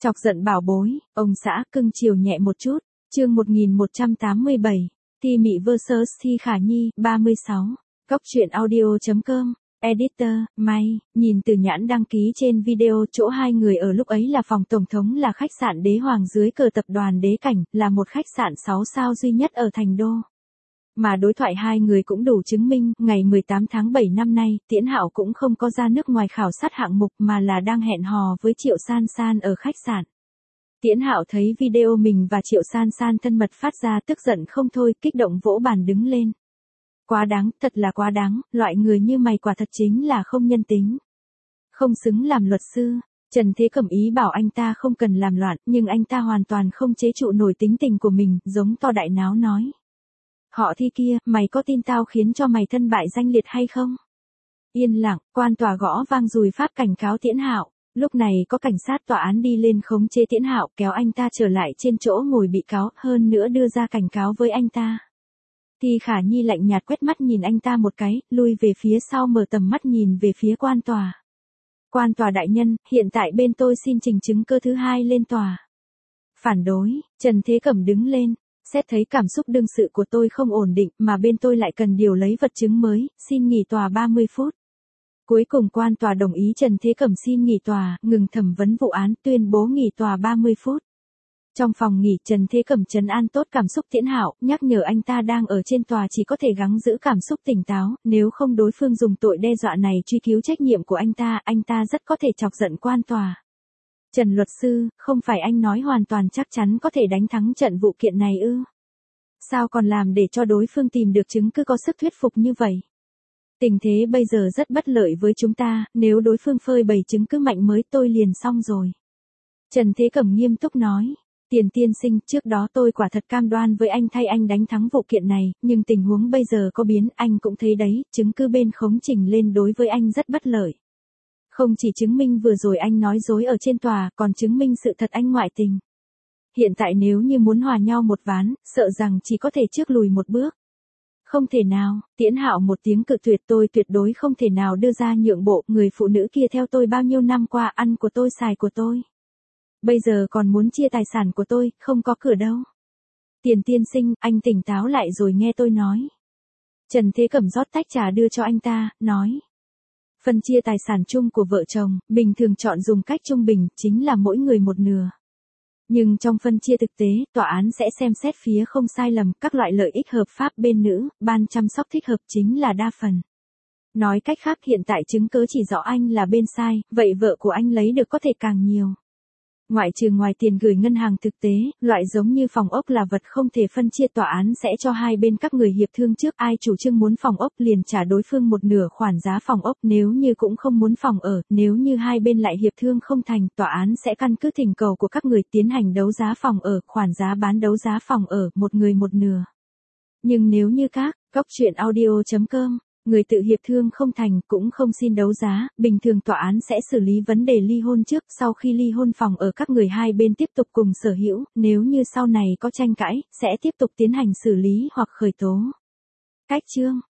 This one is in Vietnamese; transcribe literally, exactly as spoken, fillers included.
Chọc giận bảo bối, ông xã cưng chiều nhẹ một chút, chương một nghìn một trăm tám mươi bảy, Thi Mị versus Thi Khả Nhi, ba mươi sáu, Cóc truyện audio chấm com, Editor, May, nhìn từ nhãn đăng ký trên video chỗ hai người ở lúc ấy là phòng tổng thống là khách sạn Đế Hoàng dưới cờ tập đoàn Đế Cảnh, là một khách sạn sáu sao duy nhất ở Thành Đô. Mà đối thoại hai người cũng đủ chứng minh, ngày mười tám tháng bảy năm nay, Tiễn Hạo cũng không có ra nước ngoài khảo sát hạng mục mà là đang hẹn hò với Triệu San San ở khách sạn. Tiễn Hạo thấy video mình và Triệu San San thân mật phát ra tức giận không thôi, kích động vỗ bàn đứng lên. Quá đáng, thật là quá đáng, loại người như mày quả thật chính là không nhân tính. Không xứng làm luật sư. Trần Thế Cẩm ý bảo anh ta không cần làm loạn, nhưng anh ta hoàn toàn không chế trụ nổi tính tình của mình, giống to đại náo nói. Họ Thi kia, mày có tin tao khiến cho mày thân bại danh liệt hay không? Yên lặng, quan tòa gõ vang dùi pháp cảnh cáo Tiễn Hạo. Lúc này có cảnh sát tòa án đi lên khống chế Tiễn Hạo, kéo anh ta trở lại trên chỗ ngồi bị cáo, hơn nữa đưa ra cảnh cáo với anh ta. Thi Khả Nhi lạnh nhạt quét mắt nhìn anh ta một cái, lui về phía sau mở tầm mắt nhìn về phía quan tòa. Quan tòa đại nhân, hiện tại bên tôi xin trình chứng cơ thứ hai lên tòa. Phản đối, Trần Thế Cẩm đứng lên. Xét thấy cảm xúc đương sự của tôi không ổn định mà bên tôi lại cần điều lấy vật chứng mới, xin nghỉ tòa ba mươi phút. Cuối cùng quan tòa đồng ý Trần Thế Cẩm xin nghỉ tòa, ngừng thẩm vấn vụ án, tuyên bố nghỉ tòa ba mươi phút. Trong phòng nghỉ, Trần Thế Cẩm trấn an tốt cảm xúc Tiễn Hạo, nhắc nhở anh ta đang ở trên tòa chỉ có thể gắng giữ cảm xúc tỉnh táo, nếu không đối phương dùng tội đe dọa này truy cứu trách nhiệm của anh ta, anh ta rất có thể chọc giận quan tòa. Trần luật sư, không phải anh nói hoàn toàn chắc chắn có thể đánh thắng trận vụ kiện này ư? Sao còn làm để cho đối phương tìm được chứng cứ có sức thuyết phục như vậy? Tình thế bây giờ rất bất lợi với chúng ta, nếu đối phương phơi bày chứng cứ mạnh mới tôi liền xong rồi. Trần Thế Cẩm nghiêm túc nói. Tiền tiên sinh, trước đó tôi quả thật cam đoan với anh thay anh đánh thắng vụ kiện này, nhưng tình huống bây giờ có biến, anh cũng thấy đấy, chứng cứ bên khống trình lên đối với anh rất bất lợi. Không chỉ chứng minh vừa rồi anh nói dối ở trên tòa, còn chứng minh sự thật anh ngoại tình. Hiện tại nếu như muốn hòa nhau một ván, sợ rằng chỉ có thể trước lùi một bước. Không thể nào, Tiễn Hạo một tiếng cự tuyệt, tôi tuyệt đối không thể nào đưa ra nhượng bộ, người phụ nữ kia theo tôi bao nhiêu năm qua, ăn của tôi xài của tôi. Bây giờ còn muốn chia tài sản của tôi, không có cửa đâu. Tiền tiên sinh, anh tỉnh táo lại rồi nghe tôi nói. Trần Thế Cẩm rót tách trà đưa cho anh ta, nói. Phân chia tài sản chung của vợ chồng, bình thường chọn dùng cách trung bình, chính là mỗi người một nửa. Nhưng trong phân chia thực tế, tòa án sẽ xem xét phía không sai lầm, các loại lợi ích hợp pháp bên nữ, ban chăm sóc thích hợp chính là đa phần. Nói cách khác hiện tại chứng cứ chỉ rõ anh là bên sai, vậy vợ của anh lấy được có thể càng nhiều. Ngoại trừ ngoài tiền gửi ngân hàng thực tế, loại giống như phòng ốc là vật không thể phân chia, tòa án sẽ cho hai bên các người hiệp thương trước, ai chủ trương muốn phòng ốc liền trả đối phương một nửa khoản giá phòng ốc, nếu như cũng không muốn phòng ở, nếu như hai bên lại hiệp thương không thành, tòa án sẽ căn cứ thỉnh cầu của các người tiến hành đấu giá phòng ở, khoản giá bán đấu giá phòng ở, một người một nửa. Nhưng nếu như các, Cóc truyện audio chấm com, người tự hiệp thương không thành, cũng không xin đấu giá, bình thường tòa án sẽ xử lý vấn đề ly hôn trước, sau khi ly hôn phòng ở các người hai bên tiếp tục cùng sở hữu, nếu như sau này có tranh cãi, sẽ tiếp tục tiến hành xử lý hoặc khởi tố. Cách chương